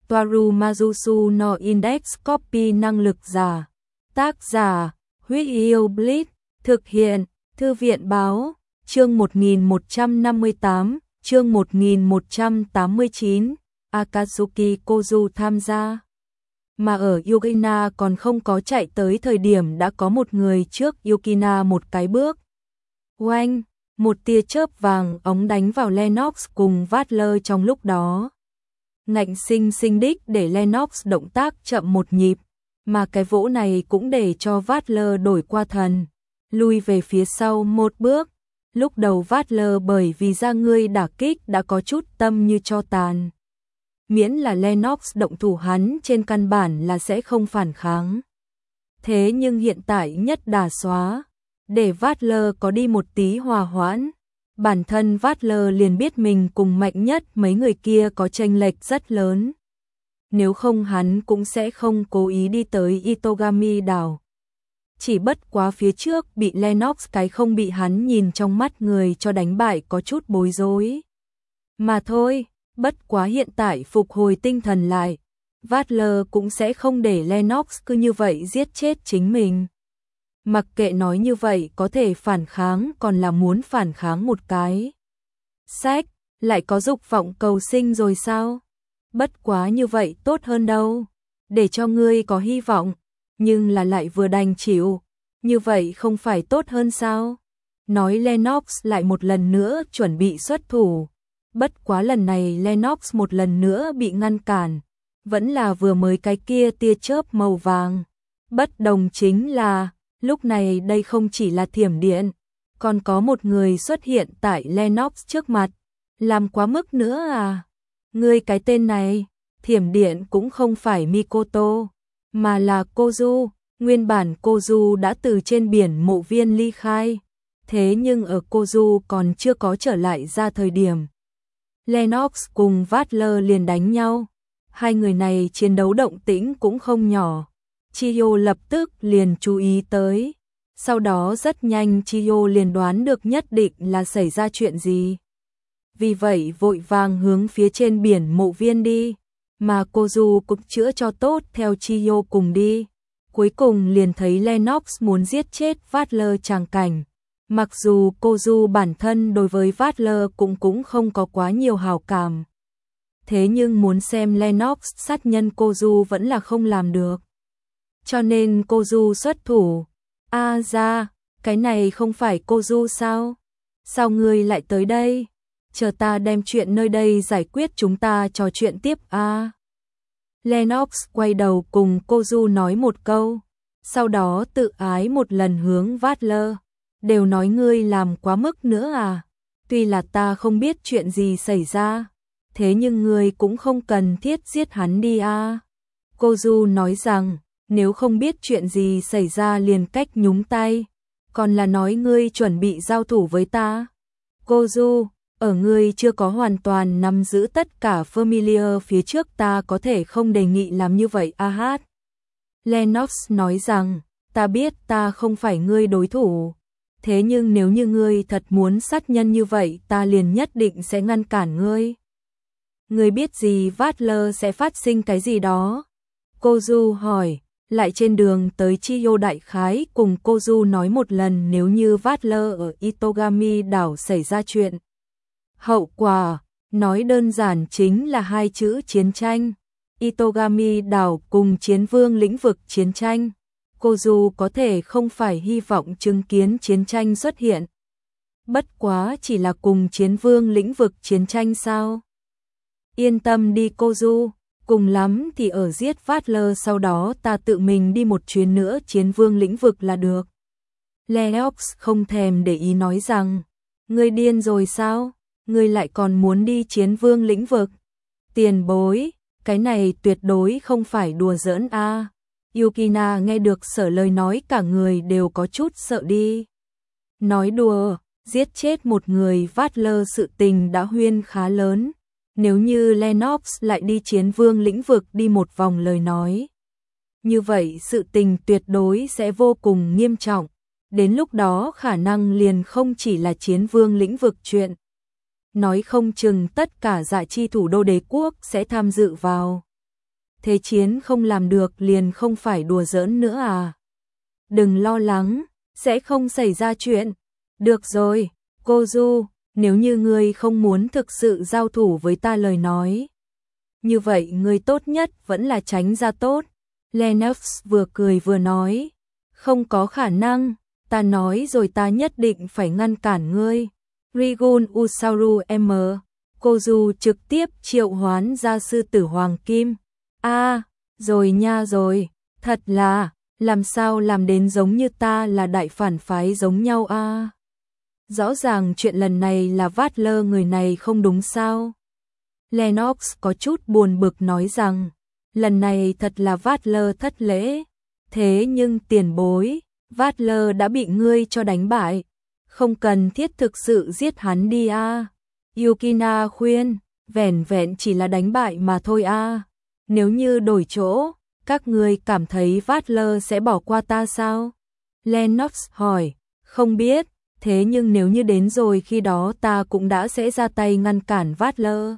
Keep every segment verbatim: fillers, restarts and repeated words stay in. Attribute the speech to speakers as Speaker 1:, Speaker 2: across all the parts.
Speaker 1: Toaru Majusu no Index Copy năng lực giả. Tác giả, Huyết Yêu Blitz, thực hiện, Thư viện Báo, chương một nghìn một trăm năm mươi tám, chương một nghìn một trăm tám mươi chín, Akatsuki Kozu tham gia. Mà ở Yukina còn không có chạy tới thời điểm đã có một người trước Yukina một cái bước. Oanh, một tia chớp vàng ống đánh vào Lennox cùng Vatler trong lúc đó. Ngạnh sinh sinh đích để Lennox động tác chậm một nhịp, mà cái vỗ này cũng để cho Vatler đổi qua thần, lui về phía sau một bước. Lúc đầu Vatler bởi vì ra ngươi đả kích đã có chút tâm như cho tàn. Miễn là Lennox động thủ hắn trên căn bản là sẽ không phản kháng. Thế nhưng hiện tại nhất đà xóa, để Vatler có đi một tí hòa hoãn. Bản thân Vatler liền biết mình cùng mạnh nhất mấy người kia có chênh lệch rất lớn. Nếu không hắn cũng sẽ không cố ý đi tới Itogami đảo. Chỉ bất quá phía trước bị Lennox cái không bị hắn nhìn trong mắt người cho đánh bại có chút bối rối. Mà thôi, bất quá hiện tại phục hồi tinh thần lại, Vatler cũng sẽ không để Lennox cứ như vậy giết chết chính mình. Mặc kệ nói như vậy có thể phản kháng còn là muốn phản kháng một cái. Sách, lại có dục vọng cầu sinh rồi sao? Bất quá như vậy tốt hơn đâu. Để cho ngươi có hy vọng, nhưng là lại vừa đành chịu. Như vậy không phải tốt hơn sao? Nói Lennox lại một lần nữa chuẩn bị xuất thủ. Bất quá lần này Lennox một lần nữa bị ngăn cản. Vẫn là vừa mới cái kia tia chớp màu vàng. Bất đồng chính là lúc này đây không chỉ là thiểm điện, còn có một người xuất hiện tại Lennox trước mặt. Làm quá mức nữa à? Ngươi cái tên này, thiểm điện cũng không phải Mikoto, mà là Kozu. Nguyên bản Kozu đã từ trên biển mộ viên ly khai, thế nhưng ở Kozu còn chưa có trở lại ra thời điểm. Lennox cùng Vatler liền đánh nhau. Hai người này chiến đấu động tĩnh cũng không nhỏ. Chiyo lập tức liền chú ý tới. Sau đó rất nhanh Chiyo liền đoán được nhất định là xảy ra chuyện gì. Vì vậy vội vàng hướng phía trên biển mộ viên đi. Mà Kozu cũng chữa cho tốt theo Chiyo cùng đi. Cuối cùng liền thấy Lennox muốn giết chết Vatler tràng cảnh. Mặc dù Kozu bản thân đối với Vatler cũng cũng không có quá nhiều hảo cảm. Thế nhưng muốn xem Lennox sát nhân Kozu vẫn là không làm được. Cho nên Kozu xuất thủ. A à ra, cái này không phải Kozu sao? Sao ngươi lại tới đây? Chờ ta đem chuyện nơi đây giải quyết chúng ta trò chuyện tiếp a. À. Lennox quay đầu cùng Kozu nói một câu. Sau đó tự ái một lần hướng Vatler. Đều nói ngươi làm quá mức nữa à? Tuy là ta không biết chuyện gì xảy ra. Thế nhưng ngươi cũng không cần thiết giết hắn đi a. À. Kozu nói rằng. Nếu không biết chuyện gì xảy ra liền cách nhúng tay, còn là nói ngươi chuẩn bị giao thủ với ta. Kozu, ở ngươi chưa có hoàn toàn nắm giữ tất cả familiar phía trước ta có thể không đề nghị làm như vậy a hát. Lennox nói rằng, ta biết ta không phải ngươi đối thủ, thế nhưng nếu như ngươi thật muốn sát nhân như vậy ta liền nhất định sẽ ngăn cản ngươi. Ngươi biết gì Vatler sẽ phát sinh cái gì đó? Kozu hỏi. Lại trên đường tới Chiyo đại khái cùng Kozu nói một lần nếu như Vatler ở Itogami đảo xảy ra chuyện. Hậu quả, nói đơn giản chính là hai chữ chiến tranh. Itogami đảo cùng chiến vương lĩnh vực chiến tranh. Kozu có thể không phải hy vọng chứng kiến chiến tranh xuất hiện. Bất quá chỉ là cùng chiến vương lĩnh vực chiến tranh sao? Yên tâm đi Kozu. Cùng lắm thì ở giết Vatler sau đó ta tự mình đi một chuyến nữa chiến vương lĩnh vực là được. Lennox không thèm để ý nói rằng, ngươi điên rồi sao? Ngươi lại còn muốn đi chiến vương lĩnh vực? Tiền bối, cái này tuyệt đối không phải đùa giỡn a. À. Yukina nghe được sở lời nói cả người đều có chút sợ đi. Nói đùa, giết chết một người Vatler sự tình đã huyên khá lớn. Nếu như Lennox lại đi chiến vương lĩnh vực đi một vòng lời nói. Như vậy sự tình tuyệt đối sẽ vô cùng nghiêm trọng. Đến lúc đó khả năng liền không chỉ là chiến vương lĩnh vực chuyện. Nói không chừng tất cả dạ chi thủ đô đế quốc sẽ tham dự vào. thế chiến không làm được liền không phải đùa giỡn nữa à? Đừng lo lắng, sẽ không xảy ra chuyện. Được rồi, cô Du, nếu như ngươi không muốn thực sự giao thủ với ta lời nói, như vậy ngươi tốt nhất vẫn là tránh ra tốt. Lennox vừa cười vừa nói, không có khả năng, ta nói rồi ta nhất định phải ngăn cản ngươi. Rigun Usaru M. Kozu trực tiếp triệu hoán ra sư tử Hoàng Kim. A, à, rồi nha rồi, thật là, làm sao làm đến giống như ta là đại phản phái giống nhau a? À? Rõ ràng chuyện lần này là Vatler người này không đúng sao? Lennox có chút buồn bực nói rằng, lần này thật là Vatler thất lễ, thế nhưng tiền bối, Vatler đã bị ngươi cho đánh bại, không cần thiết thực sự giết hắn đi a. À. Yukina khuyên, vẻn vẹn chỉ là đánh bại mà thôi a. À. Nếu như đổi chỗ, các ngươi cảm thấy Vatler sẽ bỏ qua ta sao? Lennox hỏi, không biết, thế nhưng nếu như đến rồi khi đó ta cũng đã sẽ ra tay ngăn cản Vatler.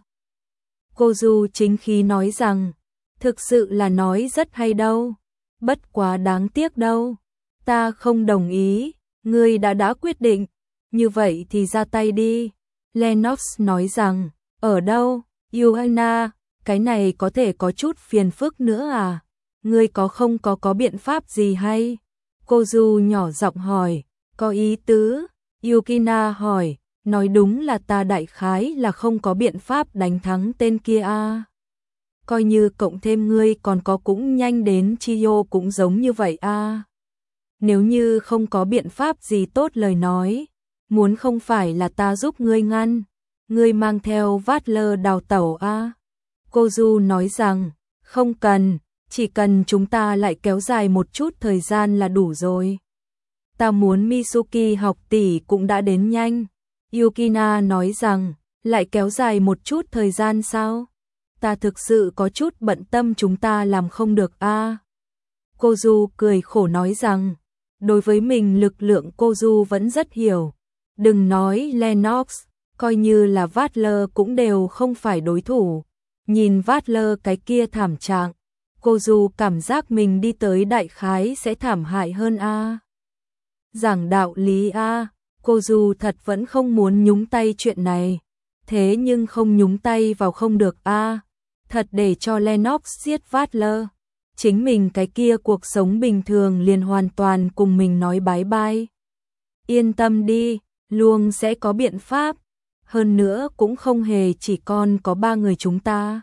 Speaker 1: Kozu chính khí nói rằng, thực sự là nói rất hay đâu, bất quá đáng tiếc đâu, ta không đồng ý, ngươi đã đã quyết định, như vậy thì ra tay đi. Lennox nói rằng, ở đâu, Yuana, cái này có thể có chút phiền phức nữa à, ngươi có không có có biện pháp gì hay? Kozu nhỏ giọng hỏi, có ý tứ, Yukina hỏi, nói đúng là ta đại khái là không có biện pháp đánh thắng tên kia a. À. Coi như cộng thêm ngươi còn có cũng nhanh đến Chiyo cũng giống như vậy a. À. Nếu như không có biện pháp gì tốt lời nói, muốn không phải là ta giúp ngươi ngăn, ngươi mang theo Vatler đào tẩu a. À. Kozu nói rằng, không cần, chỉ cần chúng ta lại kéo dài một chút thời gian là đủ rồi. Ta muốn Mitsuki học tỷ cũng đã đến nhanh. Yukina nói rằng, lại kéo dài một chút thời gian sao? Ta thực sự có chút bận tâm chúng ta làm không được a. À. Kozu cười khổ nói rằng, đối với mình lực lượng Kozu vẫn rất hiểu. Đừng nói Lennox, coi như là Vatler cũng đều không phải đối thủ. Nhìn Vatler cái kia thảm trạng, Kozu cảm giác mình đi tới đại khái sẽ thảm hại hơn a. À. Giảng đạo lý a. À. Kozu thật vẫn không muốn nhúng tay chuyện này, thế nhưng không nhúng tay vào không được a. À. Thật để cho Lennox giết Vatler, chính mình cái kia cuộc sống bình thường liền hoàn toàn cùng mình nói bái bai. Yên tâm đi, luôn sẽ có biện pháp, hơn nữa cũng không hề chỉ còn có ba người chúng ta.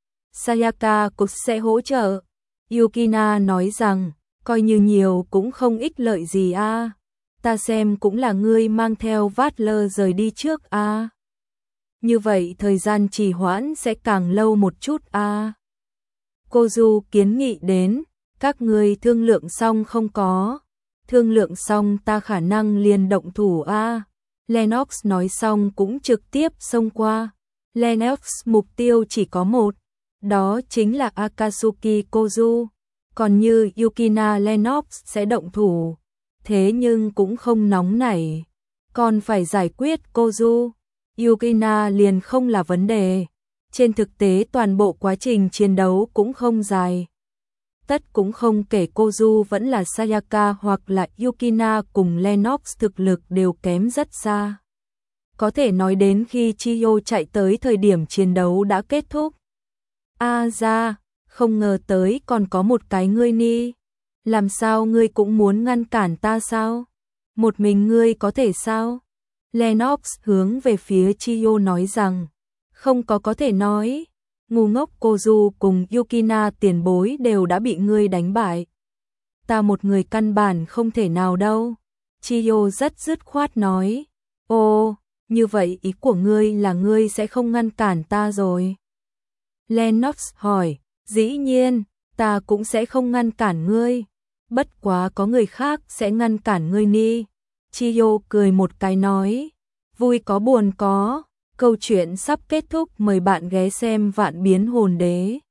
Speaker 1: Sayaka cũng sẽ hỗ trợ. Yukina nói rằng, coi như nhiều cũng không ích lợi gì a. À. Ta xem cũng là ngươi mang theo Vatler rời đi trước a. À. Như vậy thời gian trì hoãn sẽ càng lâu một chút a. À. Kozu kiến nghị đến, các ngươi thương lượng xong không có? Thương lượng xong ta khả năng liền động thủ a. À. Lennox nói xong cũng trực tiếp xông qua. Lennox mục tiêu chỉ có một, đó chính là Akatsuki Kozu. Còn như Yukina Lennox sẽ động thủ, thế nhưng cũng không nóng nảy, còn phải giải quyết Kozu. Yukina liền không là vấn đề. Trên thực tế toàn bộ quá trình chiến đấu cũng không dài. Tất cũng không kể Kozu vẫn là Sayaka hoặc là Yukina cùng Lennox thực lực đều kém rất xa. Có thể nói đến khi Chiyo chạy tới thời điểm chiến đấu đã kết thúc. A ra, không ngờ tới còn có một cái ngươi ni. Làm sao ngươi cũng muốn ngăn cản ta sao? Một mình ngươi có thể sao? Lennox hướng về phía Chiyo nói rằng, không có có thể nói. Ngu ngốc Kozu cùng Yukina tiền bối đều đã bị ngươi đánh bại. Ta một người căn bản không thể nào đâu. Chiyo rất dứt khoát nói. Ồ, như vậy ý của ngươi là ngươi sẽ không ngăn cản ta rồi. Lennox hỏi, dĩ nhiên, ta cũng sẽ không ngăn cản ngươi. Bất quá có người khác sẽ ngăn cản ngươi ni. Chiyo cười một cái nói, vui có buồn có. Câu chuyện sắp kết thúc, mời bạn ghé xem Vạn Biến Hồn Đế.